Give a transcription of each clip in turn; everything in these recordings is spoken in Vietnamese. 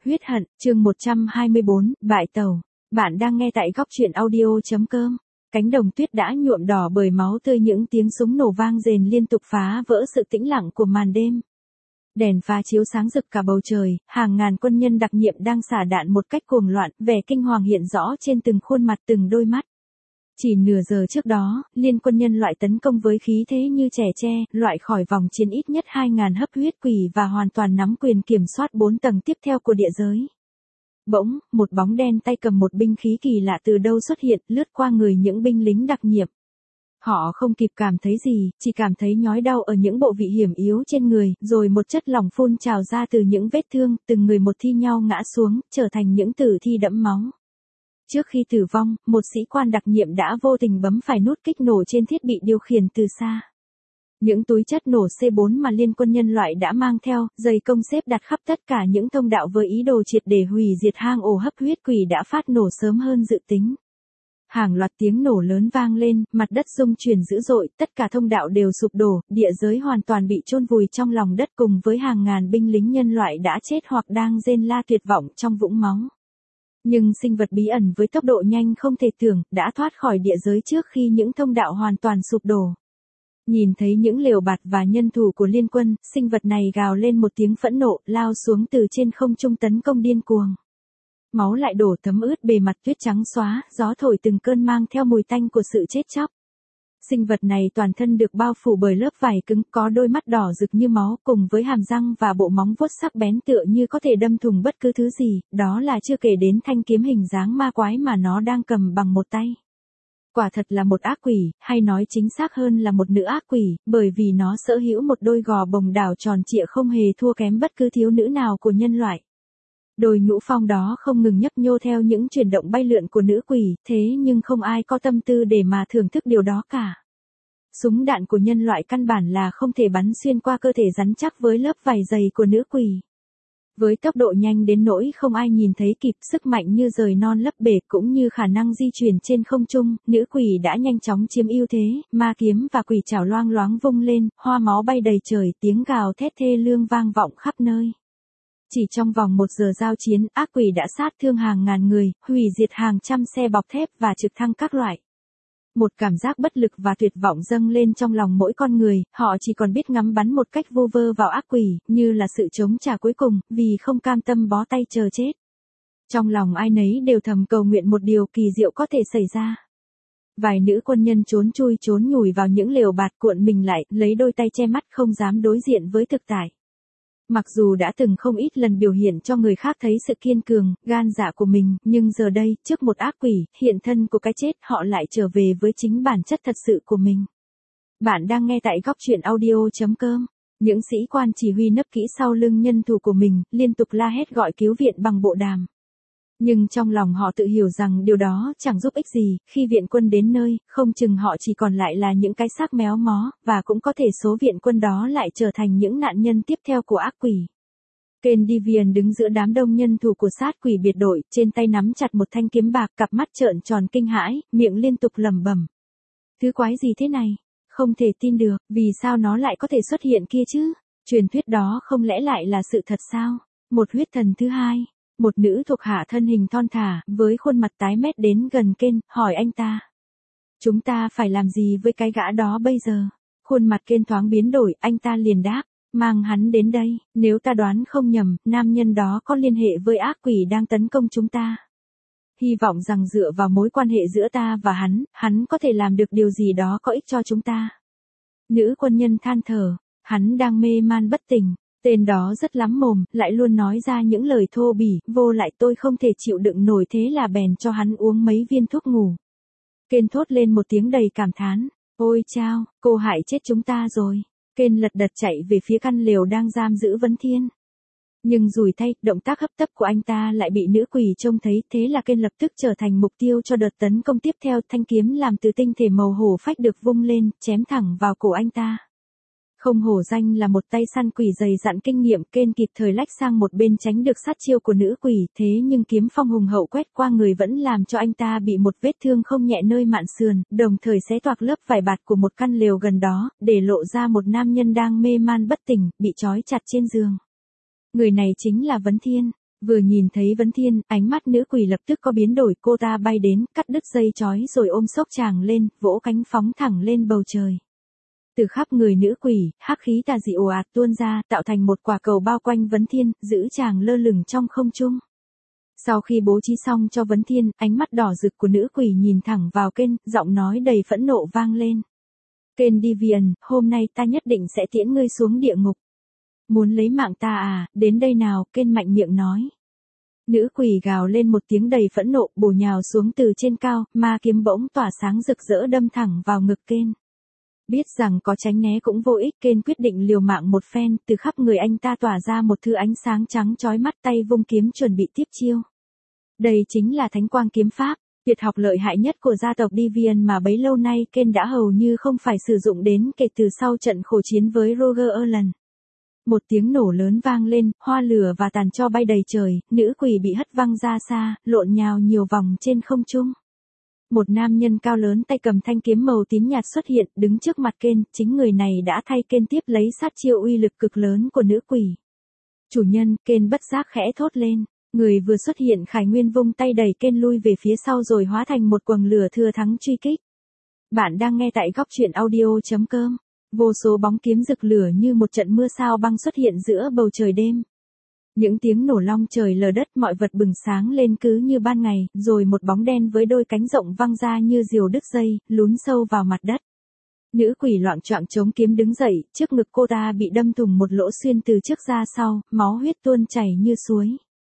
Huyết hận, chương 124, bại tàu. Bạn đang nghe tại góc truyện audio.com. Cánh đồng tuyết đã nhuộm đỏ bởi máu tươi, những tiếng súng nổ vang rền liên tục phá vỡ sự tĩnh lặng của màn đêm. Đèn pha chiếu sáng rực cả bầu trời, hàng ngàn quân nhân đặc nhiệm đang xả đạn một cách cuồng loạn, vẻ kinh hoàng hiện rõ trên từng khuôn mặt, từng đôi mắt. Chỉ nửa giờ trước đó, liên quân nhân loại tấn công với khí thế như trẻ tre, loại khỏi vòng chiến ít nhất 2.000 hấp huyết quỷ và hoàn toàn nắm quyền kiểm soát 4 tầng tiếp theo của địa giới. Bỗng, một bóng đen tay cầm một binh khí kỳ lạ từ đâu xuất hiện, lướt qua người những binh lính đặc nhiệm. Họ không kịp cảm thấy gì, chỉ cảm thấy nhói đau ở những bộ vị hiểm yếu trên người, rồi một chất lỏng phun trào ra từ những vết thương, từng người một thi nhau ngã xuống, trở thành những tử thi đẫm máu. Trước khi tử vong, một sĩ quan đặc nhiệm đã vô tình bấm phải nút kích nổ trên thiết bị điều khiển từ xa. Những túi chất nổ C4 mà liên quân nhân loại đã mang theo, dày công xếp đặt khắp tất cả những thông đạo với ý đồ triệt để hủy diệt hang ổ hấp huyết quỷ đã phát nổ sớm hơn dự tính. Hàng loạt tiếng nổ lớn vang lên, mặt đất rung chuyển dữ dội, tất cả thông đạo đều sụp đổ, địa giới hoàn toàn bị chôn vùi trong lòng đất cùng với hàng ngàn binh lính nhân loại đã chết hoặc đang rên la tuyệt vọng trong vũng máu. Nhưng sinh vật bí ẩn với tốc độ nhanh không thể tưởng, đã thoát khỏi địa giới trước khi những thông đạo hoàn toàn sụp đổ. Nhìn thấy những lều bạt và nhân thủ của liên quân, sinh vật này gào lên một tiếng phẫn nộ, lao xuống từ trên không trung tấn công điên cuồng. Máu lại đổ thấm ướt bề mặt tuyết trắng xóa, gió thổi từng cơn mang theo mùi tanh của sự chết chóc. Sinh vật này toàn thân được bao phủ bởi lớp vảy cứng, có đôi mắt đỏ rực như máu, cùng với hàm răng và bộ móng vuốt sắc bén tựa như có thể đâm thủng bất cứ thứ gì, đó là chưa kể đến thanh kiếm hình dáng ma quái mà nó đang cầm bằng một tay. Quả thật là một ác quỷ, hay nói chính xác hơn là một nữ ác quỷ, bởi vì nó sở hữu một đôi gò bồng đảo tròn trịa không hề thua kém bất cứ thiếu nữ nào của nhân loại. Đôi nhũ phong đó không ngừng nhấp nhô theo những chuyển động bay lượn của nữ quỷ, thế nhưng không ai có tâm tư để mà thưởng thức điều đó cả. Súng đạn của nhân loại căn bản là không thể bắn xuyên qua cơ thể rắn chắc với lớp vảy dày của nữ quỷ. Với tốc độ nhanh đến nỗi không ai nhìn thấy kịp, sức mạnh như rời non lấp bể cũng như khả năng di chuyển trên không trung, nữ quỷ đã nhanh chóng chiếm ưu thế, ma kiếm và quỷ trảo loang loáng vung lên, hoa máu bay đầy trời, tiếng gào thét thê lương vang vọng khắp nơi. Chỉ trong vòng 1 giờ giao chiến, ác quỷ đã sát thương hàng ngàn người, hủy diệt hàng trăm xe bọc thép và trực thăng các loại. Một cảm giác bất lực và tuyệt vọng dâng lên trong lòng mỗi con người, họ chỉ còn biết ngắm bắn một cách vô vơ vào ác quỷ, như là sự chống trả cuối cùng, vì không cam tâm bó tay chờ chết. Trong lòng ai nấy đều thầm cầu nguyện một điều kỳ diệu có thể xảy ra. Vài nữ quân nhân trốn chui trốn nhủi vào những lều bạt, cuộn mình lại, lấy đôi tay che mắt không dám đối diện với thực tại. Mặc dù đã từng không ít lần biểu hiện cho người khác thấy sự kiên cường, gan dạ của mình, nhưng giờ đây, trước một ác quỷ, hiện thân của cái chết, họ lại trở về với chính bản chất thật sự của mình. Bạn đang nghe tại góc truyện audio.com. Những sĩ quan chỉ huy nấp kỹ sau lưng nhân thủ của mình, liên tục la hét gọi cứu viện bằng bộ đàm. Nhưng trong lòng họ tự hiểu rằng điều đó chẳng giúp ích gì, khi viện quân đến nơi, không chừng họ chỉ còn lại là những cái xác méo mó, và cũng có thể số viện quân đó lại trở thành những nạn nhân tiếp theo của ác quỷ. Ken Divian đứng giữa đám đông nhân thủ của sát quỷ biệt đội, trên tay nắm chặt một thanh kiếm bạc, cặp mắt trợn tròn kinh hãi, miệng liên tục lẩm bẩm. Thứ quái gì thế này? Không thể tin được, vì sao nó lại có thể xuất hiện kia chứ? Truyền thuyết đó không lẽ lại là sự thật sao? Một huyết thần thứ hai. Một nữ thuộc hạ thân hình thon thả, với khuôn mặt tái mét đến gần Ken, hỏi anh ta. Chúng ta phải làm gì với cái gã đó bây giờ? Khuôn mặt Ken thoáng biến đổi, anh ta liền đáp, mang hắn đến đây, nếu ta đoán không nhầm, nam nhân đó có liên hệ với ác quỷ đang tấn công chúng ta. Hy vọng rằng dựa vào mối quan hệ giữa ta và hắn có thể làm được điều gì đó có ích cho chúng ta. Nữ quân nhân than thở, hắn đang mê man bất tỉnh. Tên đó rất lắm mồm, lại luôn nói ra những lời thô bỉ, vô lại tôi không thể chịu đựng nổi, thế là bèn cho hắn uống mấy viên thuốc ngủ. Ken thốt lên một tiếng đầy cảm thán, ôi chao, cô hại chết chúng ta rồi. Ken lật đật chạy về phía căn lều đang giam giữ Vấn Thiên. Nhưng rủi thay, động tác hấp tấp của anh ta lại bị nữ quỷ trông thấy, thế là Ken lập tức trở thành mục tiêu cho đợt tấn công tiếp theo, thanh kiếm làm từ tinh thể màu hổ phách được vung lên, chém thẳng vào cổ anh ta. Không hổ danh là một tay săn quỷ dày dặn kinh nghiệm, Ken kịp thời lách sang một bên tránh được sát chiêu của nữ quỷ, thế nhưng kiếm phong hùng hậu quét qua người vẫn làm cho anh ta bị một vết thương không nhẹ nơi mạn sườn, đồng thời xé toạc lớp vải bạt của một căn lều gần đó, để lộ ra một nam nhân đang mê man bất tỉnh, bị trói chặt trên giường. Người này chính là Vấn Thiên. Vừa nhìn thấy Vấn Thiên, ánh mắt nữ quỷ lập tức có biến đổi, cô ta bay đến, cắt đứt dây chói rồi ôm xốc chàng lên, vỗ cánh phóng thẳng lên bầu trời. Từ khắp người nữ quỷ, hắc khí tà dị ồ ạt tuôn ra, tạo thành một quả cầu bao quanh Vấn Thiên, giữ chàng lơ lửng trong không trung. Sau khi bố trí xong cho Vấn Thiên, ánh mắt đỏ rực của nữ quỷ nhìn thẳng vào Ken, giọng nói đầy phẫn nộ vang lên. Ken Deviant, hôm nay ta nhất định sẽ tiễn ngươi xuống địa ngục. Muốn lấy mạng ta à, đến đây nào, Ken mạnh miệng nói. Nữ quỷ gào lên một tiếng đầy phẫn nộ, bổ nhào xuống từ trên cao, ma kiếm bỗng tỏa sáng rực rỡ đâm thẳng vào ngực Ken. Biết rằng có tránh né cũng vô ích, Ken quyết định liều mạng một phen, từ khắp người anh ta tỏa ra một thứ ánh sáng trắng chói mắt, tay vung kiếm chuẩn bị tiếp chiêu. Đây chính là Thánh Quang kiếm pháp, tuyệt học lợi hại nhất của gia tộc Deviant mà bấy lâu nay Ken đã hầu như không phải sử dụng đến kể từ sau trận khổ chiến với Roger Erland. Một tiếng nổ lớn vang lên, hoa lửa và tàn tro bay đầy trời, nữ quỷ bị hất văng ra xa, lộn nhào nhiều vòng trên không trung. Một nam nhân cao lớn tay cầm thanh kiếm màu tím nhạt xuất hiện, đứng trước mặt Ken, chính người này đã thay Ken tiếp lấy sát chiêu uy lực cực lớn của nữ quỷ. Chủ nhân, Ken bất giác khẽ thốt lên. Người vừa xuất hiện Khải Nguyên vung tay đẩy Ken lui về phía sau rồi hóa thành một quầng lửa thừa thắng truy kích. Bạn đang nghe tại góc truyện audio.com. Vô số bóng kiếm rực lửa như một trận mưa sao băng xuất hiện giữa bầu trời đêm. Những tiếng nổ long trời lở đất, mọi vật bừng sáng lên cứ như ban ngày, rồi một bóng đen với đôi cánh rộng văng ra như diều đứt dây, lún sâu vào mặt đất. Nữ quỷ loạng choạng chống kiếm đứng dậy, trước ngực cô ta bị đâm thủng một lỗ xuyên từ trước ra sau, máu huyết tuôn chảy như suối.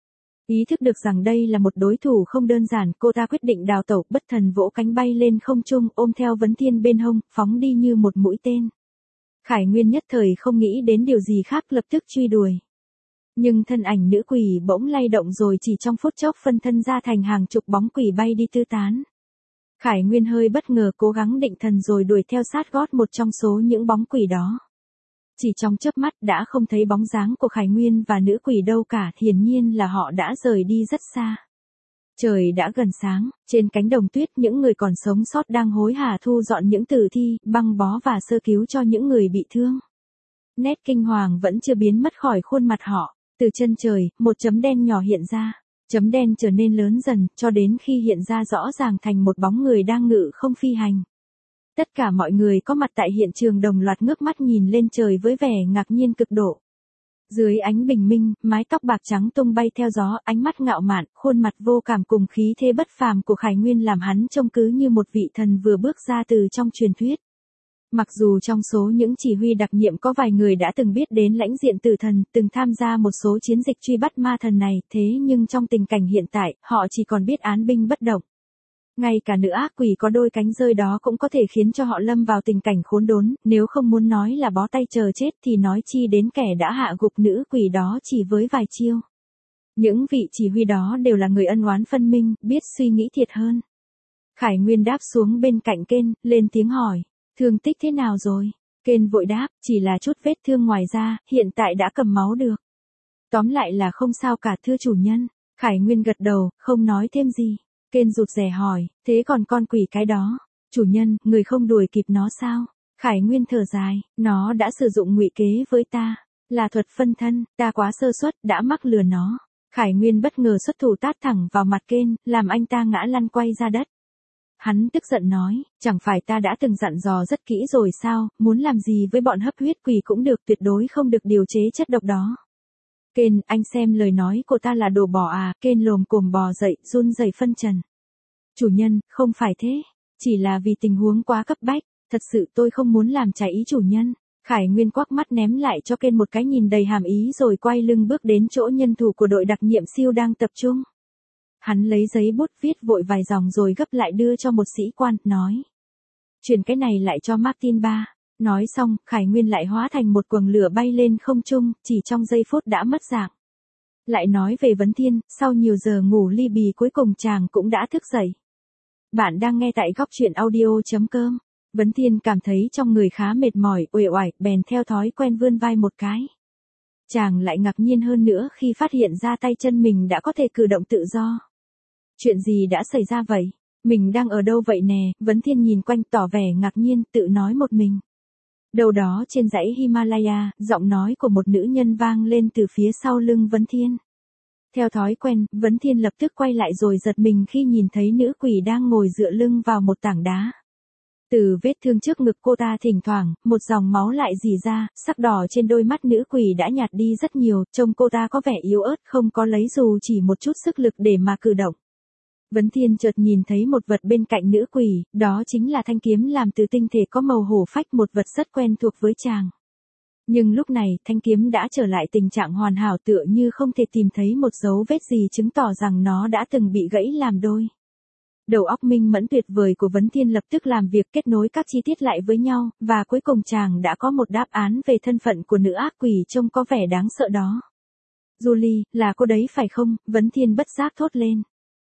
Ý thức được rằng đây là một đối thủ không đơn giản, cô ta quyết định đào tẩu, bất thần vỗ cánh bay lên không trung, ôm theo Vấn Thiên bên hông, phóng đi như một mũi tên. Khải Nguyên nhất thời không nghĩ đến điều gì khác, lập tức truy đuổi. Nhưng thân ảnh nữ quỷ bỗng lay động rồi chỉ trong phút chốc phân thân ra thành hàng chục bóng quỷ bay đi tứ tán. Khải Nguyên hơi bất ngờ, cố gắng định thần rồi đuổi theo sát gót một trong số những bóng quỷ đó. Chỉ trong chớp mắt đã không thấy bóng dáng của Khải Nguyên và nữ quỷ đâu cả, hiển nhiên là họ đã rời đi rất xa. Trời đã gần sáng, trên cánh đồng tuyết những người còn sống sót đang hối hả thu dọn những tử thi, băng bó và sơ cứu cho những người bị thương. Nét kinh hoàng vẫn chưa biến mất khỏi khuôn mặt họ. Từ chân trời, một chấm đen nhỏ hiện ra. Chấm đen trở nên lớn dần, cho đến khi hiện ra rõ ràng thành một bóng người đang ngự không phi hành. Tất cả mọi người có mặt tại hiện trường đồng loạt ngước mắt nhìn lên trời với vẻ ngạc nhiên cực độ. Dưới ánh bình minh, mái tóc bạc trắng tung bay theo gió, ánh mắt ngạo mạn, khuôn mặt vô cảm cùng khí thế bất phàm của Khải Nguyên làm hắn trông cứ như một vị thần vừa bước ra từ trong truyền thuyết. Mặc dù trong số những chỉ huy đặc nhiệm có vài người đã từng biết đến lãnh diện tử thần, từng tham gia một số chiến dịch truy bắt ma thần này, thế nhưng trong tình cảnh hiện tại, họ chỉ còn biết án binh bất động. Ngay cả nữ ác quỷ có đôi cánh rơi đó cũng có thể khiến cho họ lâm vào tình cảnh khốn đốn, nếu không muốn nói là bó tay chờ chết thì nói chi đến kẻ đã hạ gục nữ quỷ đó chỉ với vài chiêu. Những vị chỉ huy đó đều là người ân oán phân minh, biết suy nghĩ thiệt hơn. Khải Nguyên đáp xuống bên cạnh Ken, lên tiếng hỏi. Thương tích thế nào rồi? Ken vội đáp, chỉ là chút vết thương ngoài da, hiện tại đã cầm máu được. Tóm lại là không sao cả thưa chủ nhân. Khải Nguyên gật đầu, không nói thêm gì. Ken rụt rè hỏi, thế còn con quỷ cái đó? Chủ nhân, người không đuổi kịp nó sao? Khải Nguyên thở dài, nó đã sử dụng ngụy kế với ta. Là thuật phân thân, ta quá sơ suất, đã mắc lừa nó. Khải Nguyên bất ngờ xuất thủ tát thẳng vào mặt Ken, làm anh ta ngã lăn quay ra đất. Hắn tức giận nói, chẳng phải ta đã từng dặn dò rất kỹ rồi sao, muốn làm gì với bọn hấp huyết quỷ cũng được, tuyệt đối không được điều chế chất độc đó. Ken, anh xem lời nói của ta là đồ bỏ à? Ken lồm cồm bò dậy, run rẩy phân trần. Chủ nhân, không phải thế, chỉ là vì tình huống quá cấp bách, thật sự tôi không muốn làm trái ý chủ nhân. Khải Nguyên quắc mắt ném lại cho Ken một cái nhìn đầy hàm ý rồi quay lưng bước đến chỗ nhân thủ của đội đặc nhiệm siêu đang tập trung. Hắn lấy giấy bút viết vội vài dòng rồi gấp lại đưa cho một sĩ quan, nói. Chuyển cái này lại cho Martin ba. Nói xong, Khải Nguyên lại hóa thành một quầng lửa bay lên không trung, chỉ trong giây phút đã mất dạng. Lại nói về Vấn Thiên, sau nhiều giờ ngủ li bì cuối cùng chàng cũng đã thức dậy. Bạn đang nghe tại góc truyện audio.com. Vấn Thiên cảm thấy trong người khá mệt mỏi, uể oải, bèn theo thói quen vươn vai một cái. Chàng lại ngạc nhiên hơn nữa khi phát hiện ra tay chân mình đã có thể cử động tự do. Chuyện gì đã xảy ra vậy? Mình đang ở đâu vậy nè? Vấn Thiên nhìn quanh tỏ vẻ ngạc nhiên, tự nói một mình. Đâu đó trên dãy Himalaya, giọng nói của một nữ nhân vang lên từ phía sau lưng Vấn Thiên. Theo thói quen, Vấn Thiên lập tức quay lại rồi giật mình khi nhìn thấy nữ quỷ đang ngồi dựa lưng vào một tảng đá. Từ vết thương trước ngực cô ta thỉnh thoảng, một dòng máu lại rỉ ra, sắc đỏ trên đôi mắt nữ quỷ đã nhạt đi rất nhiều, trông cô ta có vẻ yếu ớt không có lấy dù chỉ một chút sức lực để mà cử động. Vấn Thiên chợt nhìn thấy một vật bên cạnh nữ quỷ, đó chính là thanh kiếm làm từ tinh thể có màu hổ phách, một vật rất quen thuộc với chàng. Nhưng lúc này, thanh kiếm đã trở lại tình trạng hoàn hảo tựa như không thể tìm thấy một dấu vết gì chứng tỏ rằng nó đã từng bị gãy làm đôi. Đầu óc minh mẫn tuyệt vời của Vấn Thiên lập tức làm việc kết nối các chi tiết lại với nhau, và cuối cùng chàng đã có một đáp án về thân phận của nữ ác quỷ trông có vẻ đáng sợ đó. Julie, là cô đấy phải không? Vấn Thiên bất giác thốt lên.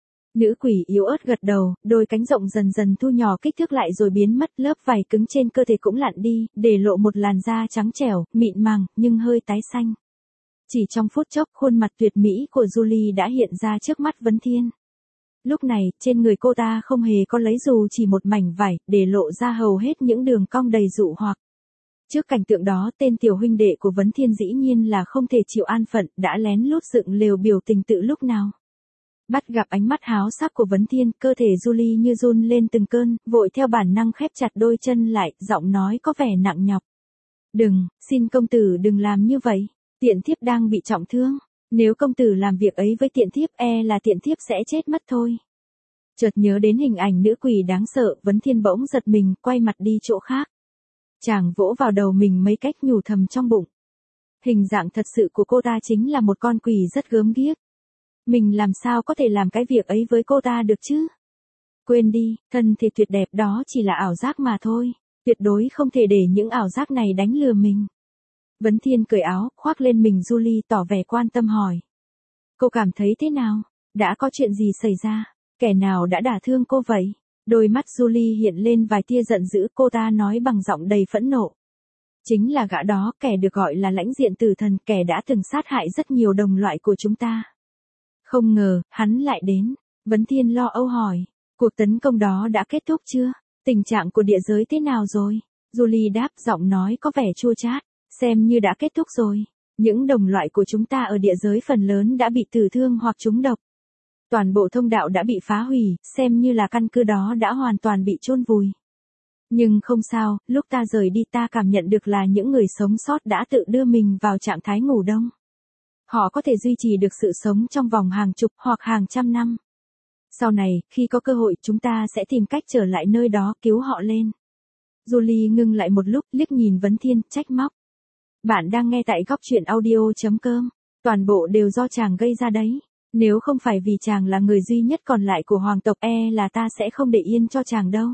Nữ quỷ yếu ớt gật đầu, đôi cánh rộng dần dần thu nhỏ kích thước lại rồi biến mất, lớp vảy cứng trên cơ thể cũng lặn đi, để lộ một làn da trắng trẻo, mịn màng, nhưng hơi tái xanh. Chỉ trong phút chốc, khuôn mặt tuyệt mỹ của Julie đã hiện ra trước mắt Vấn Thiên. Lúc này, trên người cô ta không hề có lấy dù chỉ một mảnh vải, để lộ ra hầu hết những đường cong đầy dụ hoặc. Trước cảnh tượng đó, tên tiểu huynh đệ của Vấn Thiên dĩ nhiên là không thể chịu an phận, đã lén lút dựng lều biểu tình tự lúc nào. Bắt gặp ánh mắt háo sắc của Vấn Thiên, cơ thể Julie như run lên từng cơn, vội theo bản năng khép chặt đôi chân lại, giọng nói có vẻ nặng nhọc. Đừng, xin công tử đừng làm như vậy, tiện thiếp đang bị trọng thương. Nếu công tử làm việc ấy với tiện thiếp là tiện thiếp sẽ chết mất thôi. Chợt nhớ đến hình ảnh nữ quỷ đáng sợ, Vấn Thiên bỗng giật mình, quay mặt đi chỗ khác. Chàng vỗ vào đầu mình mấy cách nhủ thầm trong bụng. Hình dạng thật sự của cô ta chính là một con quỷ rất gớm ghiếc. Mình làm sao có thể làm cái việc ấy với cô ta được chứ? Quên đi, thân thể tuyệt đẹp đó chỉ là ảo giác mà thôi. Tuyệt đối không thể để những ảo giác này đánh lừa mình. Vấn Thiên cởi áo, khoác lên mình Julie tỏ vẻ quan tâm hỏi. Cô cảm thấy thế nào? Đã có chuyện gì xảy ra? Kẻ nào đã đả thương cô vậy? Đôi mắt Julie hiện lên vài tia giận dữ, cô ta nói bằng giọng đầy phẫn nộ. Chính là gã đó, kẻ được gọi là lãnh diện tử thần, kẻ đã từng sát hại rất nhiều đồng loại của chúng ta. Không ngờ, hắn lại đến. Vấn Thiên lo âu hỏi. Cuộc tấn công đó đã kết thúc chưa? Tình trạng của địa giới thế nào rồi? Julie đáp, giọng nói có vẻ chua chát. Xem như đã kết thúc rồi. Những đồng loại của chúng ta ở địa giới phần lớn đã bị tử thương hoặc trúng độc. Toàn bộ thông đạo đã bị phá hủy, xem như là căn cứ đó đã hoàn toàn bị chôn vùi. Nhưng không sao, lúc ta rời đi ta cảm nhận được là những người sống sót đã tự đưa mình vào trạng thái ngủ đông. Họ có thể duy trì được sự sống trong vòng hàng chục hoặc hàng trăm năm. Sau này, khi có cơ hội chúng ta sẽ tìm cách trở lại nơi đó cứu họ lên. Julie ngưng lại một lúc, liếc nhìn Vấn Thiên, trách móc. Bạn đang nghe tại góc truyện audio.com. Toàn bộ đều do chàng gây ra đấy. Nếu không phải vì chàng là người duy nhất còn lại của hoàng tộc là ta sẽ không để yên cho chàng đâu.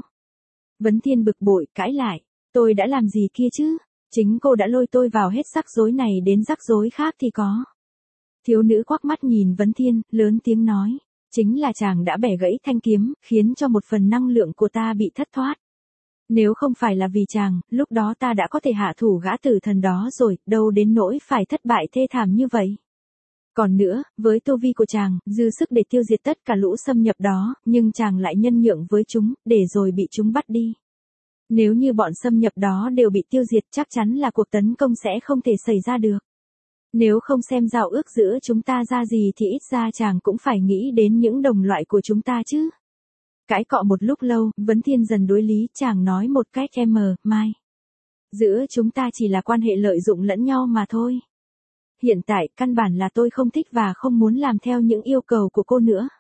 Vấn Thiên bực bội, cãi lại. Tôi đã làm gì kia chứ? Chính cô đã lôi tôi vào hết rắc rối này đến rắc rối khác thì có. Thiếu nữ quắc mắt nhìn Vấn Thiên, lớn tiếng nói. Chính là chàng đã bẻ gãy thanh kiếm, khiến cho một phần năng lượng của ta bị thất thoát. Nếu không phải là vì chàng, lúc đó ta đã có thể hạ thủ gã tử thần đó rồi, đâu đến nỗi phải thất bại thê thảm như vậy. Còn nữa, với tu vi của chàng, dư sức để tiêu diệt tất cả lũ xâm nhập đó, nhưng chàng lại nhân nhượng với chúng, để rồi bị chúng bắt đi. Nếu như bọn xâm nhập đó đều bị tiêu diệt chắc chắn là cuộc tấn công sẽ không thể xảy ra được. Nếu không xem giao ước giữa chúng ta ra gì thì ít ra chàng cũng phải nghĩ đến những đồng loại của chúng ta chứ. Cãi cọ một lúc lâu, Vấn Thiên dần đối lý, chàng nói một cách mai. Giữa chúng ta chỉ là quan hệ lợi dụng lẫn nhau mà thôi. Hiện tại, căn bản là tôi không thích và không muốn làm theo những yêu cầu của cô nữa.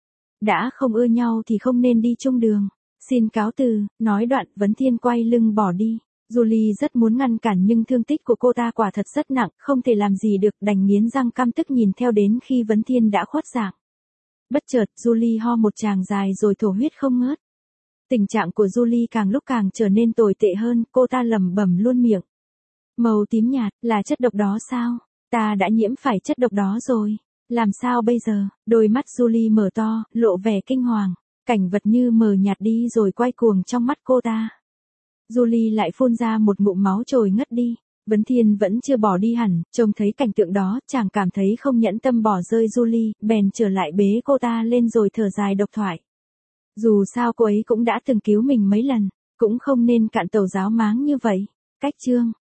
Đã không ưa nhau thì không nên đi chung đường. Xin cáo từ, nói đoạn, Vấn Thiên quay lưng bỏ đi. Julie rất muốn ngăn cản nhưng thương tích của cô ta quả thật rất nặng, không thể làm gì được, đành nghiến răng căm tức nhìn theo đến khi Vấn Thiên đã khuất dạng. Bất chợt, Julie ho một tràng dài rồi thổ huyết không ngớt. Tình trạng của Julie càng lúc càng trở nên tồi tệ hơn, cô ta lẩm bẩm luôn miệng. Màu tím nhạt, là chất độc đó sao? Ta đã nhiễm phải chất độc đó rồi. Làm sao bây giờ? Đôi mắt Julie mở to, lộ vẻ kinh hoàng. Cảnh vật như mờ nhạt đi rồi quay cuồng trong mắt cô ta. Julie lại phun ra một ngụm máu trồi ngất đi. Vấn Thiên vẫn chưa bỏ đi hẳn, trông thấy cảnh tượng đó, chàng cảm thấy không nhẫn tâm bỏ rơi Julie, bèn trở lại bế cô ta lên rồi thở dài độc thoại. Dù sao cô ấy cũng đã từng cứu mình mấy lần, cũng không nên cạn tàu giáo máng như vậy. Cách chương